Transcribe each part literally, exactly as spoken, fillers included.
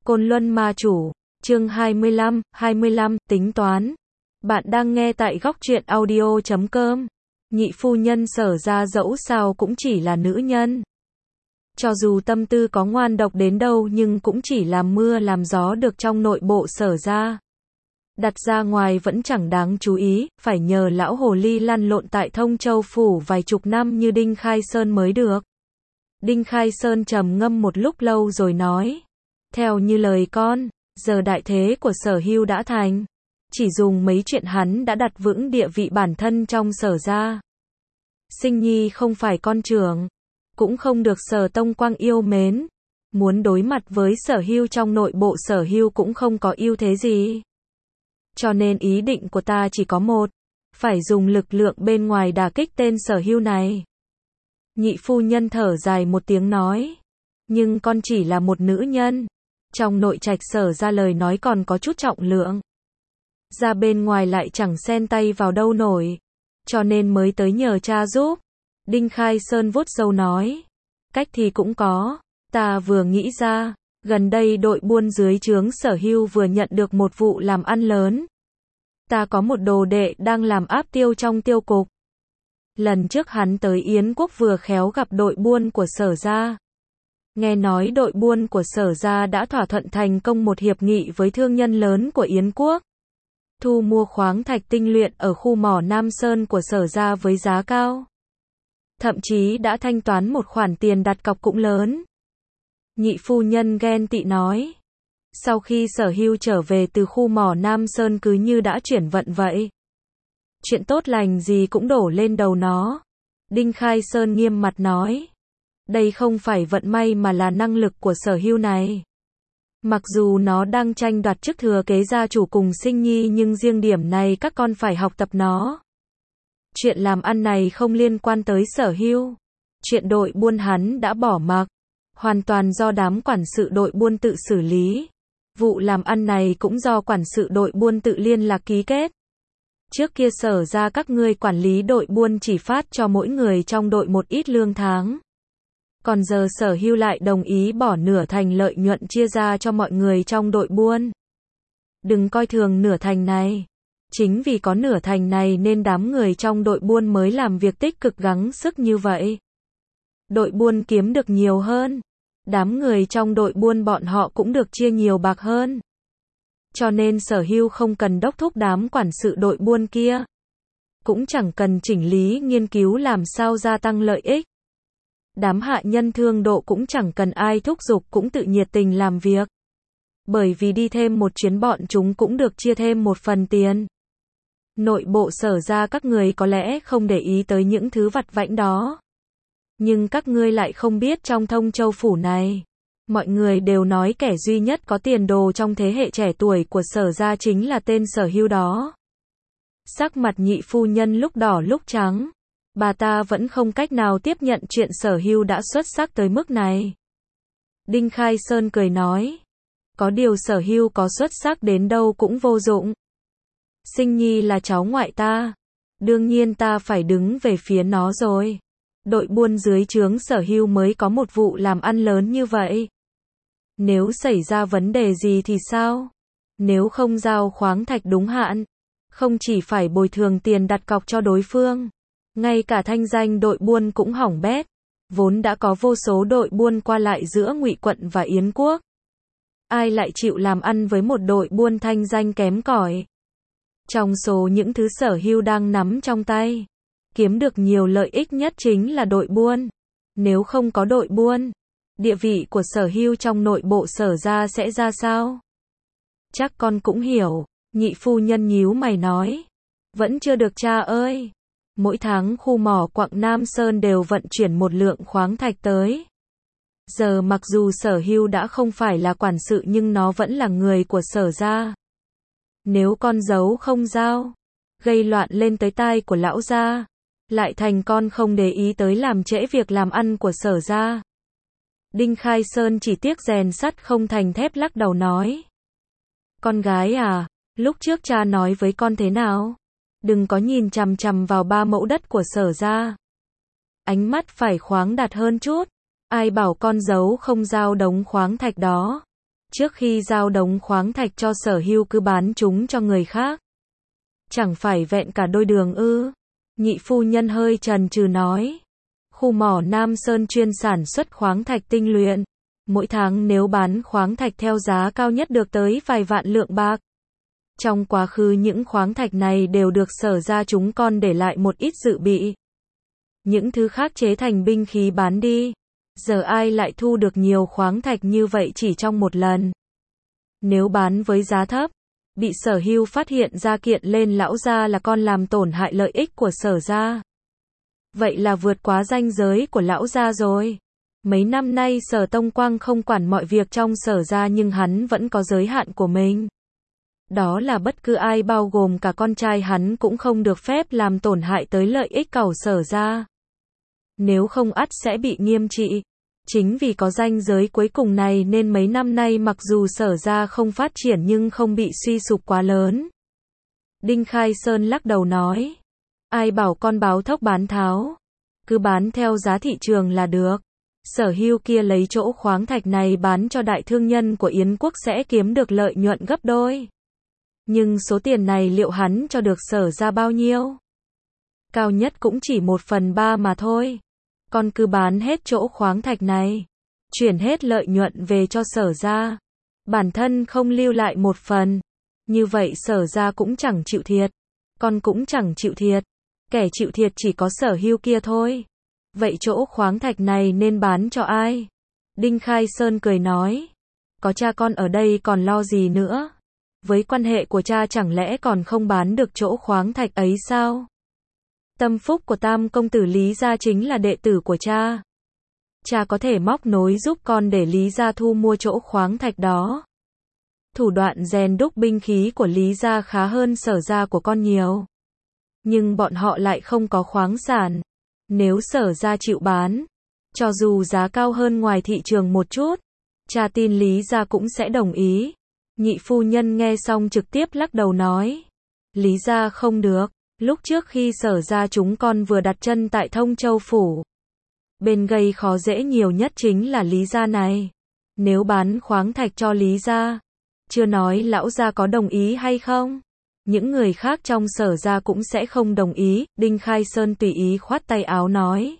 Côn Luân Ma Chủ, chương hai mươi lăm, hai mươi lăm, tính toán. Bạn đang nghe tại góc truyện audio chấm com. Nhị phu nhân Sở Gia dẫu sao cũng chỉ là nữ nhân. Cho dù tâm tư có ngoan độc đến đâu nhưng cũng chỉ làm mưa làm gió được trong nội bộ Sở Gia. Đặt ra ngoài vẫn chẳng đáng chú ý, phải nhờ lão hồ ly lăn lộn tại Thông Châu Phủ vài chục năm như Đinh Khai Sơn mới được. Đinh Khai Sơn trầm ngâm một lúc lâu rồi nói. Theo như lời con, giờ đại thế của Sở Hưu đã thành. Chỉ dùng mấy chuyện hắn đã đặt vững địa vị bản thân trong Sở Gia. Sinh nhi không phải con trưởng, cũng không được Sở Tông Quang yêu mến. Muốn đối mặt với Sở Hưu trong nội bộ Sở Hưu cũng không có ưu thế gì. Cho nên ý định của ta chỉ có một, phải dùng lực lượng bên ngoài đả kích tên Sở Hưu này. Nhị phu nhân thở dài một tiếng nói. Nhưng con chỉ là một nữ nhân. Trong nội trạch Sở Ra lời nói còn có chút trọng lượng. Ra bên ngoài lại chẳng xen tay vào đâu nổi. Cho nên mới tới nhờ cha giúp. Đinh Khai Sơn vuốt râu nói. Cách thì cũng có. Ta vừa nghĩ ra. Gần đây đội buôn dưới trướng Sở Hưu vừa nhận được một vụ làm ăn lớn. Ta có một đồ đệ đang làm áp tiêu trong tiêu cục. Lần trước hắn tới Yến Quốc vừa khéo gặp đội buôn của Sở Gia. Nghe nói đội buôn của Sở Gia đã thỏa thuận thành công một hiệp nghị với thương nhân lớn của Yến Quốc. Thu mua khoáng thạch tinh luyện ở khu mỏ Nam Sơn của Sở Gia với giá cao. Thậm chí đã thanh toán một khoản tiền đặt cọc cũng lớn. Nhị phu nhân ghen tị nói. Sau khi Sở Hưu trở về từ khu mỏ Nam Sơn cứ như đã chuyển vận vậy. Chuyện tốt lành gì cũng đổ lên đầu nó. Đinh Khai Sơn nghiêm mặt nói. Đây không phải vận may mà là năng lực của Sở Hưu này. Mặc dù nó đang tranh đoạt chức thừa kế gia chủ cùng Sinh Nhi nhưng riêng điểm này các con phải học tập nó. Chuyện làm ăn này không liên quan tới Sở Hưu. Chuyện đội buôn hắn đã bỏ mặc. Hoàn toàn do đám quản sự đội buôn tự xử lý. Vụ làm ăn này cũng do quản sự đội buôn tự liên lạc ký kết. Trước kia Sở Ra các ngươi quản lý đội buôn chỉ phát cho mỗi người trong đội một ít lương tháng. Còn giờ Sở Hưu lại đồng ý bỏ nửa thành lợi nhuận chia ra cho mọi người trong đội buôn. Đừng coi thường nửa thành này. Chính vì có nửa thành này nên đám người trong đội buôn mới làm việc tích cực gắng sức như vậy. Đội buôn kiếm được nhiều hơn. Đám người trong đội buôn bọn họ cũng được chia nhiều bạc hơn. Cho nên Sở Hưu không cần đốc thúc đám quản sự đội buôn kia. Cũng chẳng cần chỉnh lý nghiên cứu làm sao gia tăng lợi ích. Đám hạ nhân thương độ cũng chẳng cần ai thúc giục cũng tự nhiệt tình làm việc. Bởi vì đi thêm một chuyến bọn chúng cũng được chia thêm một phần tiền. Nội bộ Sở Ra các người có lẽ không để ý tới những thứ vặt vãnh đó. Nhưng các ngươi lại không biết trong Thông Châu Phủ này. Mọi người đều nói kẻ duy nhất có tiền đồ trong thế hệ trẻ tuổi của Sở Ra chính là tên Sở Hưu đó. Sắc mặt nhị phu nhân lúc đỏ lúc trắng. Bà ta vẫn không cách nào tiếp nhận chuyện Sở Hưu đã xuất sắc tới mức này. Đinh Khai Sơn cười nói. Có điều Sở Hưu có xuất sắc đến đâu cũng vô dụng. Sinh Nhi là cháu ngoại ta. Đương nhiên ta phải đứng về phía nó rồi. Đội buôn dưới trướng Sở Hưu mới có một vụ làm ăn lớn như vậy. Nếu xảy ra vấn đề gì thì sao? Nếu không giao khoáng thạch đúng hạn, không chỉ phải bồi thường tiền đặt cọc cho đối phương, ngay cả thanh danh đội buôn cũng hỏng bét. Vốn đã có vô số đội buôn qua lại giữa Ngụy Quận và Yến Quốc. Ai lại chịu làm ăn với một đội buôn thanh danh kém cỏi? Trong số những thứ Sở Hưu đang nắm trong tay, kiếm được nhiều lợi ích nhất chính là đội buôn. Nếu không có đội buôn, địa vị của Sở Hưu trong nội bộ Sở Ra sẽ ra sao? Chắc con cũng hiểu. Nhị phu nhân nhíu mày nói. Vẫn chưa được cha ơi. Mỗi tháng khu mỏ quặng Nam Sơn đều vận chuyển một lượng khoáng thạch tới. Giờ mặc dù Sở Hưu đã không phải là quản sự nhưng nó vẫn là người của Sở Ra. Nếu con giấu không giao, gây loạn lên tới tai của lão gia, lại thành con không để ý tới làm trễ việc làm ăn của Sở Ra. Đinh Khai Sơn chỉ tiếc rèn sắt không thành thép lắc đầu nói. Con gái à, lúc trước cha nói với con thế nào? Đừng có nhìn chằm chằm vào ba mẫu đất của Sở Ra. Ánh mắt phải khoáng đạt hơn chút. Ai bảo con giấu không giao đống khoáng thạch đó. Trước khi giao đống khoáng thạch cho Sở Hưu cứ bán chúng cho người khác. Chẳng phải vẹn cả đôi đường ư? Nhị phu nhân hơi chần chừ nói. Khu mỏ Nam Sơn chuyên sản xuất khoáng thạch tinh luyện. Mỗi tháng nếu bán khoáng thạch theo giá cao nhất được tới vài vạn lượng bạc. Trong quá khứ những khoáng thạch này đều được Sở gia chúng con để lại một ít dự bị. Những thứ khác chế thành binh khí bán đi. Giờ ai lại thu được nhiều khoáng thạch như vậy chỉ trong một lần. Nếu bán với giá thấp, bị Sở Hưu phát hiện ra kiện lên lão gia là con làm tổn hại lợi ích của Sở gia. Vậy là vượt quá ranh giới của lão gia rồi. Mấy năm nay Sở Tông Quang không quản mọi việc trong Sở gia nhưng hắn vẫn có giới hạn của mình. Đó là bất cứ ai bao gồm cả con trai hắn cũng không được phép làm tổn hại tới lợi ích của Sở gia. Nếu không ắt sẽ bị nghiêm trị. Chính vì có ranh giới cuối cùng này nên mấy năm nay mặc dù Sở gia không phát triển nhưng không bị suy sụp quá lớn. Đinh Khai Sơn lắc đầu nói. Ai bảo con báo thốc bán tháo. Cứ bán theo giá thị trường là được. Sở Hưu kia lấy chỗ khoáng thạch này bán cho đại thương nhân của Yến quốc sẽ kiếm được lợi nhuận gấp đôi. Nhưng số tiền này liệu hắn cho được Sở gia bao nhiêu? Cao nhất cũng chỉ một phần ba mà thôi. Con cứ bán hết chỗ khoáng thạch này. Chuyển hết lợi nhuận về cho Sở gia. Bản thân không lưu lại một phần. Như vậy Sở gia cũng chẳng chịu thiệt. Con cũng chẳng chịu thiệt. Kẻ chịu thiệt chỉ có Sở Hưu kia thôi. Vậy chỗ khoáng thạch này nên bán cho ai? Đinh Khai Sơn cười nói. Có cha con ở đây còn lo gì nữa? Với quan hệ của cha chẳng lẽ còn không bán được chỗ khoáng thạch ấy sao? Tâm phúc của Tam công tử Lý gia chính là đệ tử của cha. Cha có thể móc nối giúp con để Lý gia thu mua chỗ khoáng thạch đó. Thủ đoạn rèn đúc binh khí của Lý gia khá hơn Sở gia của con nhiều. Nhưng bọn họ lại không có khoáng sản. Nếu Sở gia chịu bán, cho dù giá cao hơn ngoài thị trường một chút, cha tin Lý gia cũng sẽ đồng ý. Nhị phu nhân nghe xong trực tiếp lắc đầu nói. Lý gia không được. Lúc trước khi Sở gia chúng con vừa đặt chân tại Thông Châu Phủ, bên gây khó dễ nhiều nhất chính là Lý gia này. Nếu bán khoáng thạch cho Lý gia, chưa nói lão gia có đồng ý hay không, những người khác trong Sở gia cũng sẽ không đồng ý. Đinh Khai Sơn tùy ý khoát tay áo nói.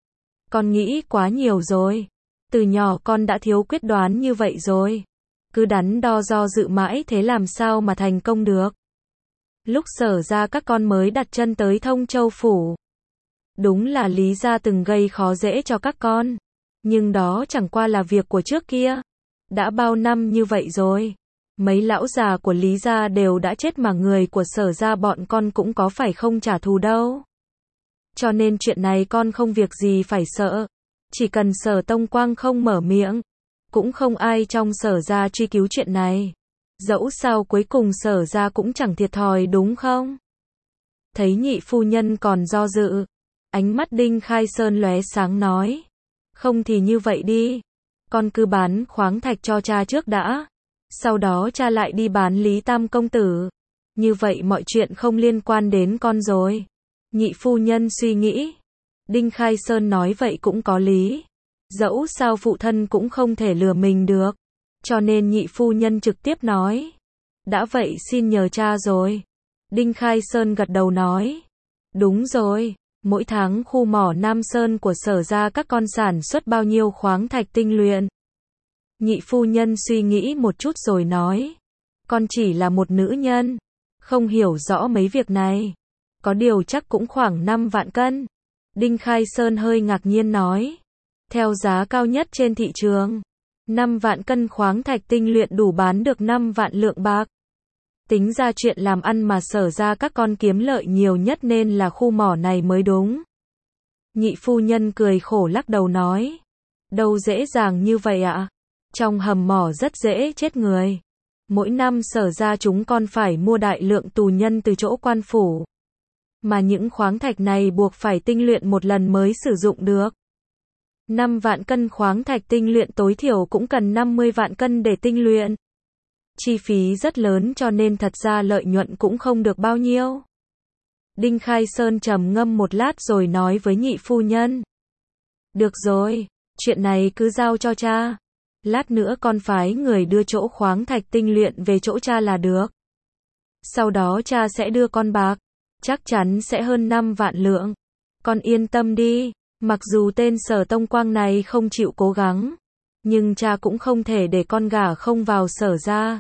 Con nghĩ quá nhiều rồi. Từ nhỏ con đã thiếu quyết đoán như vậy rồi. Cứ đắn đo do dự mãi thế làm sao mà thành công được. Lúc Sở gia các con mới đặt chân tới Thông Châu Phủ, đúng là Lý gia từng gây khó dễ cho các con. Nhưng đó chẳng qua là việc của trước kia. Đã bao năm như vậy rồi. Mấy lão già của Lý gia đều đã chết mà người của Sở gia bọn con cũng có phải không trả thù đâu. Cho nên chuyện này con không việc gì phải sợ. Chỉ cần Sở Tông Quang không mở miệng, cũng không ai trong Sở gia truy cứu chuyện này. Dẫu sao cuối cùng Sở gia cũng chẳng thiệt thòi đúng không? Thấy nhị phu nhân còn do dự, ánh mắt Đinh Khai Sơn lóe sáng nói. Không thì như vậy đi. Con cứ bán khoáng thạch cho cha trước đã. Sau đó cha lại đi bán Lý Tam công tử. Như vậy mọi chuyện không liên quan đến con rồi. Nhị phu nhân suy nghĩ. Đinh Khai Sơn nói vậy cũng có lý. Dẫu sao phụ thân cũng không thể lừa mình được. Cho nên nhị phu nhân trực tiếp nói. Đã vậy xin nhờ cha rồi. Đinh Khai Sơn gật đầu nói. Đúng rồi. Mỗi tháng khu mỏ Nam Sơn của Sở gia các con sản xuất bao nhiêu khoáng thạch tinh luyện? Nhị phu nhân suy nghĩ một chút rồi nói. Con chỉ là một nữ nhân. Không hiểu rõ mấy việc này. Có điều chắc cũng khoảng năm vạn cân. Đinh Khai Sơn hơi ngạc nhiên nói. Theo giá cao nhất trên thị trường, năm vạn cân khoáng thạch tinh luyện đủ bán được năm vạn lượng bạc. Tính ra chuyện làm ăn mà Sở gia các con kiếm lợi nhiều nhất nên là khu mỏ này mới đúng. Nhị phu nhân cười khổ lắc đầu nói. Đâu dễ dàng như vậy ạ. Trong hầm mỏ rất dễ chết người. Mỗi năm Sở gia chúng con phải mua đại lượng tù nhân từ chỗ quan phủ. Mà những khoáng thạch này buộc phải tinh luyện một lần mới sử dụng được. năm vạn cân khoáng thạch tinh luyện tối thiểu cũng cần năm mươi vạn cân để tinh luyện. Chi phí rất lớn cho nên thật ra lợi nhuận cũng không được bao nhiêu. Đinh Khai Sơn trầm ngâm một lát rồi nói với nhị phu nhân. Được rồi, chuyện này cứ giao cho cha. Lát nữa con phái người đưa chỗ khoáng thạch tinh luyện về chỗ cha là được. Sau đó cha sẽ đưa con bạc, chắc chắn sẽ hơn năm vạn lượng. Con yên tâm đi, mặc dù tên Sở Tông Quang này không chịu cố gắng, nhưng cha cũng không thể để con gả không vào Sở gia.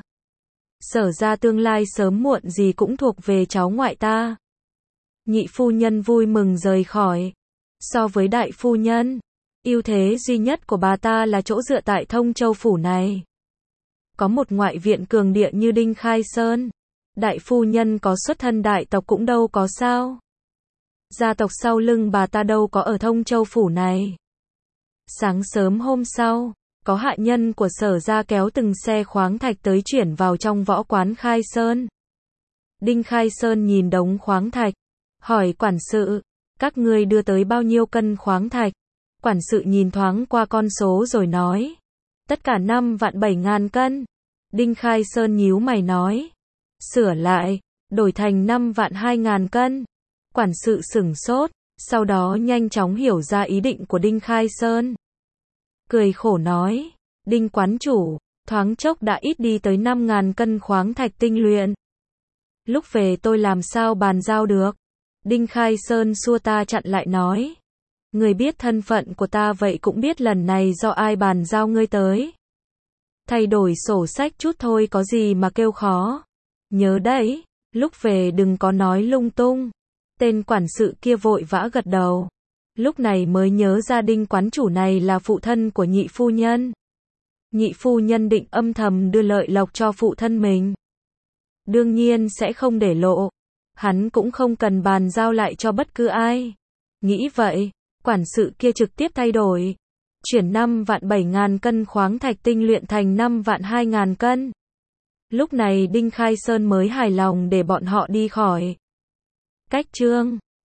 Sở gia tương lai sớm muộn gì cũng thuộc về cháu ngoại ta. Nhị phu nhân vui mừng rời khỏi. So với đại phu nhân, ưu thế duy nhất của bà ta là chỗ dựa tại Thông Châu phủ này. Có một ngoại viện cường địa như Đinh Khai Sơn. Đại phu nhân có xuất thân đại tộc cũng đâu có sao. Gia tộc sau lưng bà ta đâu có ở Thông Châu phủ này. Sáng sớm hôm sau, có hạ nhân của Sở gia kéo từng xe khoáng thạch tới chuyển vào trong võ quán Khai Sơn. Đinh Khai Sơn nhìn đống khoáng thạch, hỏi quản sự, các ngươi đưa tới bao nhiêu cân khoáng thạch? Quản sự nhìn thoáng qua con số rồi nói, tất cả năm vạn bảy ngàn cân. Đinh Khai Sơn nhíu mày nói, sửa lại, đổi thành năm vạn hai ngàn cân. Quản sự sửng sốt, sau đó nhanh chóng hiểu ra ý định của Đinh Khai Sơn. Cười khổ nói, Đinh quán chủ, thoáng chốc đã ít đi tới năm ngàn cân khoáng thạch tinh luyện. Lúc về tôi làm sao bàn giao được? Đinh Khai Sơn xua ta chặn lại nói, người biết thân phận của ta vậy cũng biết lần này do ai bàn giao ngươi tới. Thay đổi sổ sách chút thôi có gì mà kêu khó. Nhớ đấy, lúc về đừng có nói lung tung. Tên quản sự kia vội vã gật đầu. Lúc này mới nhớ ra Đinh quán chủ này là phụ thân của nhị phu nhân. Nhị phu nhân định âm thầm đưa lợi lộc cho phụ thân mình. Đương nhiên sẽ không để lộ. Hắn cũng không cần bàn giao lại cho bất cứ ai. Nghĩ vậy, quản sự kia trực tiếp thay đổi. Chuyển năm vạn bảy ngàn cân khoáng thạch tinh luyện thành năm vạn hai ngàn cân. Lúc này Đinh Khai Sơn mới hài lòng để bọn họ đi khỏi. Cách chương